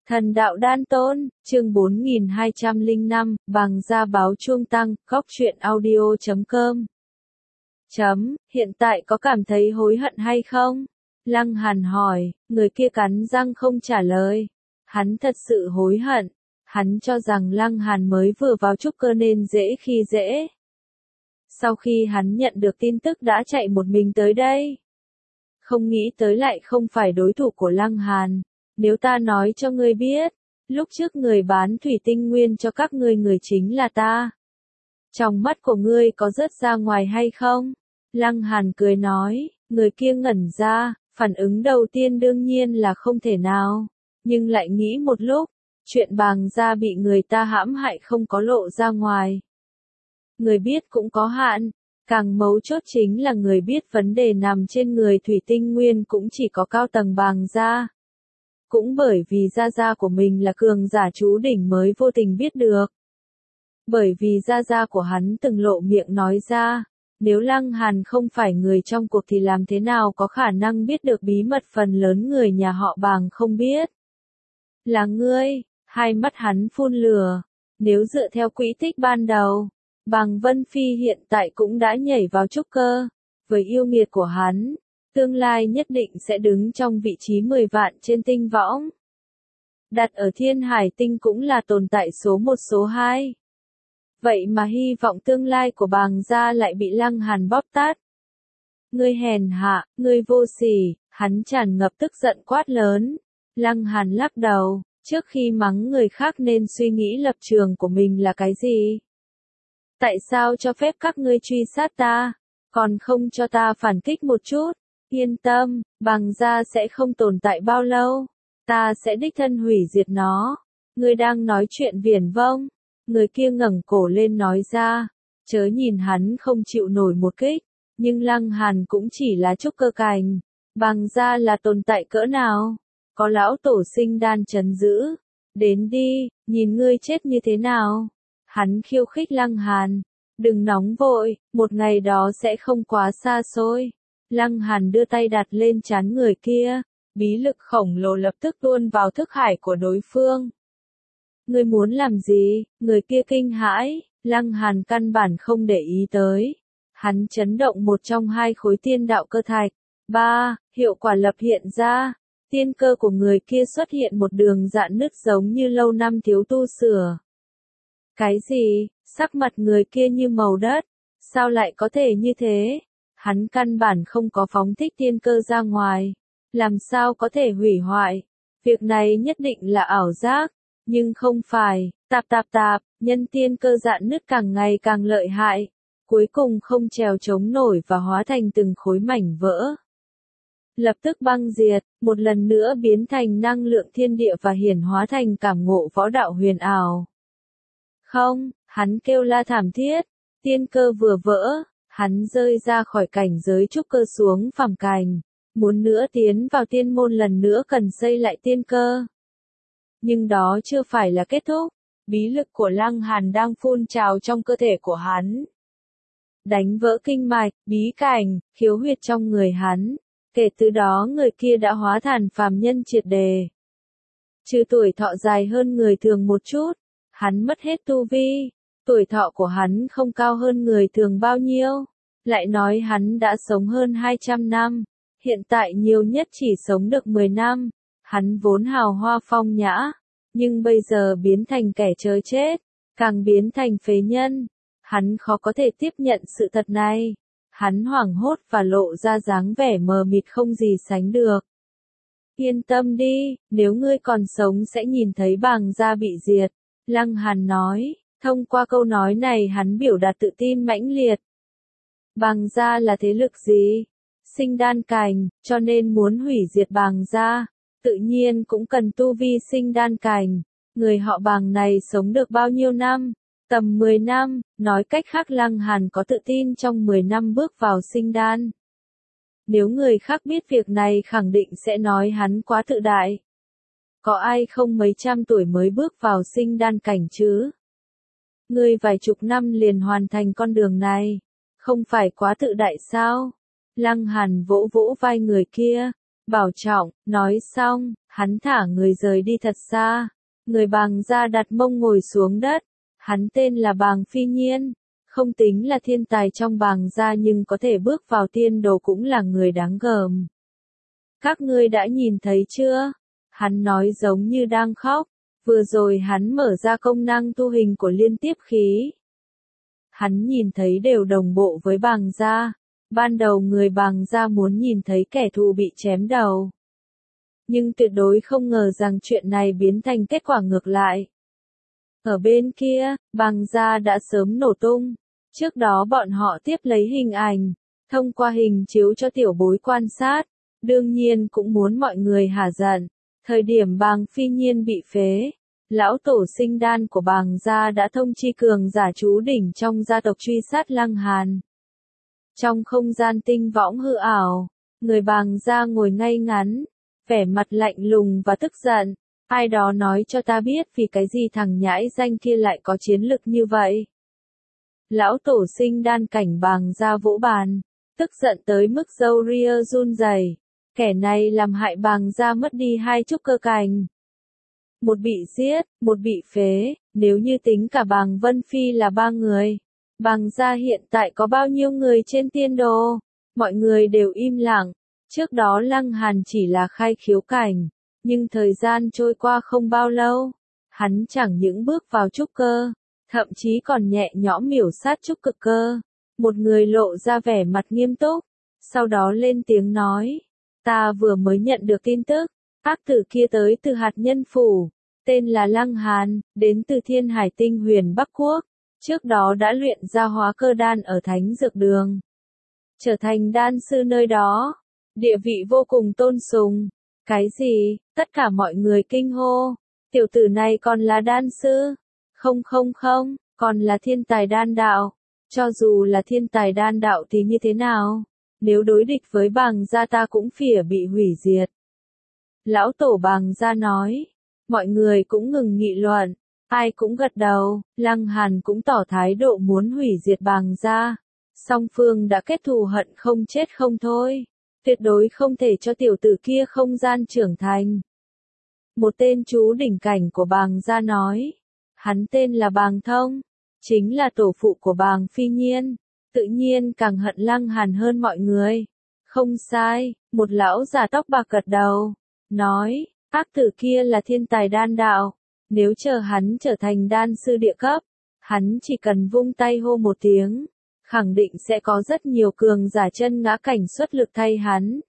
Thần đạo đan tôn, chương 4205, Bàng gia báo chuông tăng, góc truyện audio.com. Hiện tại có cảm thấy hối hận hay không? Lăng Hàn hỏi, người kia cắn răng không trả lời. Hắn thật sự hối hận. Hắn cho rằng Lăng Hàn mới vừa vào trúc cơ nên dễ khi dễ. Sau khi hắn nhận được tin tức đã chạy một mình tới đây. Không nghĩ tới lại không phải đối thủ của Lăng Hàn. Nếu ta nói cho ngươi biết, lúc trước người bán thủy tinh nguyên cho các ngươi người chính là ta. Trong mắt của ngươi có rớt ra ngoài hay không? Lăng Hàn cười nói, người kia ngẩn ra, phản ứng đầu tiên đương nhiên là không thể nào. Nhưng lại nghĩ một lúc, chuyện Bàng gia bị người ta hãm hại không có lộ ra ngoài. Người biết cũng có hạn, càng mấu chốt chính là người biết vấn đề nằm trên người thủy tinh nguyên cũng chỉ có cao tầng Bàng gia. Cũng bởi vì gia gia của mình là cường giả chú đỉnh mới vô tình biết được. Bởi vì gia gia của hắn từng lộ miệng nói ra, nếu Lăng Hàn không phải người trong cuộc thì làm thế nào có khả năng biết được bí mật phần lớn người nhà họ Bàng không biết. Là ngươi, hai mắt hắn phun lửa, nếu dựa theo quỹ tích ban đầu, Bàng Vân Phi hiện tại cũng đã nhảy vào trúc cơ, với yêu nghiệt của hắn. Tương lai nhất định sẽ đứng trong vị trí 10 vạn trên tinh võng. Đặt ở Thiên Hải Tinh cũng là tồn tại số 1 số 2. Vậy mà hy vọng tương lai của Bàng gia lại bị Lăng Hàn bóp tát. Ngươi hèn hạ, ngươi vô sỉ, hắn tràn ngập tức giận quát lớn. Lăng Hàn lắc đầu, trước khi mắng người khác nên suy nghĩ lập trường của mình là cái gì? Tại sao cho phép các ngươi truy sát ta, còn không cho ta phản kích một chút? Yên tâm, Bàng gia sẽ không tồn tại bao lâu. Ta sẽ đích thân hủy diệt nó. Ngươi đang nói chuyện viển vông. Người kia ngẩng cổ lên nói ra. Chớ nhìn hắn không chịu nổi một kích. Nhưng Lăng Hàn cũng chỉ là trúc cơ cành. Bàng gia là tồn tại cỡ nào? Có lão tổ sinh đan trấn giữ. Đến đi, nhìn ngươi chết như thế nào? Hắn khiêu khích Lăng Hàn. Đừng nóng vội, một ngày đó sẽ không quá xa xôi. Lăng Hàn đưa tay đặt lên trán người kia, bí lực khổng lồ lập tức tuôn vào thức hải của đối phương. Ngươi muốn làm gì? Người kia kinh hãi, Lăng Hàn căn bản không để ý tới. Hắn chấn động một trong hai khối tiên đạo cơ thạch. Hiệu quả lập hiện ra. Tiên cơ của người kia xuất hiện một đường dạn nứt giống như lâu năm thiếu tu sửa. Cái gì? Sắc mặt người kia như màu đất. Sao lại có thể như thế? Hắn căn bản không có phóng thích tiên cơ ra ngoài. Làm sao có thể hủy hoại? Việc này nhất định là ảo giác. Nhưng không phải. Nhân tiên cơ dạn nứt càng ngày càng lợi hại. Cuối cùng không trèo chống nổi và hóa thành từng khối mảnh vỡ. Lập tức băng diệt, một lần nữa biến thành năng lượng thiên địa và hiển hóa thành cảm ngộ võ đạo huyền ảo. Không, hắn kêu la thảm thiết. Tiên cơ vừa vỡ. Hắn rơi ra khỏi cảnh giới trúc cơ xuống phàm cảnh, muốn nữa tiến vào tiên môn lần nữa cần xây lại tiên cơ. Nhưng đó chưa phải là kết thúc, bí lực của Lăng Hàn đang phun trào trong cơ thể của hắn. Đánh vỡ kinh mạch, bí cảnh, khiếu huyệt trong người hắn, kể từ đó người kia đã hóa thành phàm nhân triệt đề. Trừ tuổi thọ dài hơn người thường một chút, hắn mất hết tu vi. Tuổi thọ của hắn không cao hơn người thường bao nhiêu. Lại nói hắn đã sống hơn 200 năm. Hiện tại nhiều nhất chỉ sống được 10 năm. Hắn vốn hào hoa phong nhã. Nhưng bây giờ biến thành kẻ chơi chết. Càng biến thành phế nhân. Hắn khó có thể tiếp nhận sự thật này. Hắn hoảng hốt và lộ ra dáng vẻ mờ mịt không gì sánh được. Yên tâm đi, nếu ngươi còn sống sẽ nhìn thấy Bàng gia bị diệt. Lăng Hàn nói. Thông qua câu nói này hắn biểu đạt tự tin mãnh liệt. Bàng gia là thế lực gì? Sinh đan cành, cho nên muốn hủy diệt Bàng gia, tự nhiên cũng cần tu vi sinh đan cành. Người họ Bàng này sống được bao nhiêu năm? Tầm 10 năm, nói cách khác Lăng Hàn có tự tin trong 10 năm bước vào sinh đan. Nếu người khác biết việc này khẳng định sẽ nói hắn quá tự đại. Có ai không mấy trăm tuổi mới bước vào sinh đan cảnh chứ? Ngươi vài chục năm liền hoàn thành con đường này, không phải quá tự đại sao? Lăng Hàn vỗ vỗ vai người kia, bảo trọng, nói xong, hắn thả người rời đi thật xa. Người Bàng gia đặt mông ngồi xuống đất. Hắn tên là Bàng Phi Nhiên, không tính là thiên tài trong Bàng gia nhưng có thể bước vào tiên đồ cũng là người đáng gờm. Các ngươi đã nhìn thấy chưa? Hắn nói giống như đang khóc. Vừa rồi hắn mở ra công năng tu hình của liên tiếp khí. Hắn nhìn thấy đều đồng bộ với Bàng gia. Ban đầu người Bàng gia muốn nhìn thấy kẻ thù bị chém đầu. Nhưng tuyệt đối không ngờ rằng chuyện này biến thành kết quả ngược lại. Ở bên kia, Bàng gia đã sớm nổ tung. Trước đó bọn họ tiếp lấy hình ảnh, thông qua hình chiếu cho tiểu bối quan sát. Đương nhiên cũng muốn mọi người hả giận. Thời điểm Bàng Phi Nhiên bị phế, lão tổ sinh đan của Bàng gia đã thông chi cường giả trú đỉnh trong gia tộc truy sát Lăng Hàn. Trong không gian tinh võng hư ảo, người Bàng gia ngồi ngay ngắn, vẻ mặt lạnh lùng và tức giận. Ai đó nói cho ta biết vì cái gì thằng nhãi danh kia lại có chiến lực như vậy. Lão tổ sinh đan cảnh Bàng gia vỗ bàn, tức giận tới mức râu ria run rẩy. Kẻ này làm hại Bàng gia mất đi 2 trúc cơ cảnh. Một bị giết, một bị phế, nếu như tính cả Bàng Vân Phi là 3 người. Bàng gia hiện tại có bao nhiêu người trên tiên đồ? Mọi người đều im lặng. Trước đó Lăng Hàn chỉ là khai khiếu cảnh, nhưng thời gian trôi qua không bao lâu, hắn chẳng những bước vào trúc cơ, thậm chí còn nhẹ nhõm miểu sát trúc cực cơ. Một người lộ ra vẻ mặt nghiêm túc, sau đó lên tiếng nói, ta vừa mới nhận được tin tức, ác tử kia tới từ hạt nhân phủ, tên là Lăng Hàn, đến từ Thiên Hải Tinh Huyền Bắc Quốc, trước đó đã luyện ra hóa cơ đan ở Thánh Dược Đường, trở thành đan sư nơi đó, địa vị vô cùng tôn sùng. Cái gì? Tất cả mọi người kinh hô, tiểu tử này còn là đan sư? Không, còn là thiên tài đan đạo. Cho dù là thiên tài đan đạo thì như thế nào? Nếu đối địch với Bàng gia ta cũng phỉa bị hủy diệt. Lão tổ Bàng gia nói, mọi người cũng ngừng nghị luận, ai cũng gật đầu, Lăng Hàn cũng tỏ thái độ muốn hủy diệt Bàng gia. Song phương đã kết thù hận không chết không thôi, tuyệt đối không thể cho tiểu tử kia không gian trưởng thành. Một tên chú đỉnh cảnh của Bàng gia nói, hắn tên là Bàng Thông, chính là tổ phụ của Bàng Phi Nhiên, tự nhiên càng hận Lăng Hàn hơn mọi người. Không sai, một lão già tóc bạc gật đầu, nói, ác tử kia là thiên tài đan đạo, nếu chờ hắn trở thành đan sư địa cấp, hắn chỉ cần vung tay hô một tiếng, khẳng định sẽ có rất nhiều cường giả chân ngã cảnh xuất lực thay hắn.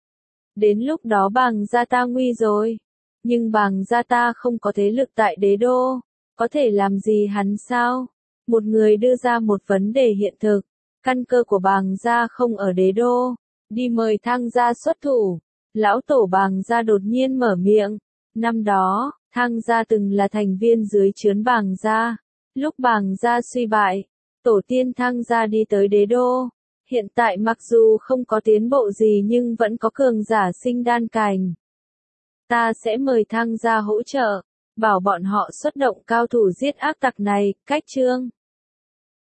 Đến lúc đó Bàng gia ta nguy rồi, nhưng Bàng gia ta không có thế lực tại đế đô, có thể làm gì hắn sao? Một người đưa ra một vấn đề hiện thực, căn cơ của Bàng gia không ở đế đô, đi mời Thang gia xuất thủ. Lão tổ Bàng gia đột nhiên mở miệng, năm đó, Thang gia từng là thành viên dưới trướng Bàng gia, lúc Bàng gia suy bại, tổ tiên Thang gia đi tới đế đô, hiện tại mặc dù không có tiến bộ gì nhưng vẫn có cường giả sinh đan cảnh. Ta sẽ mời Thang gia hỗ trợ, bảo bọn họ xuất động cao thủ giết ác tặc này, cách chương.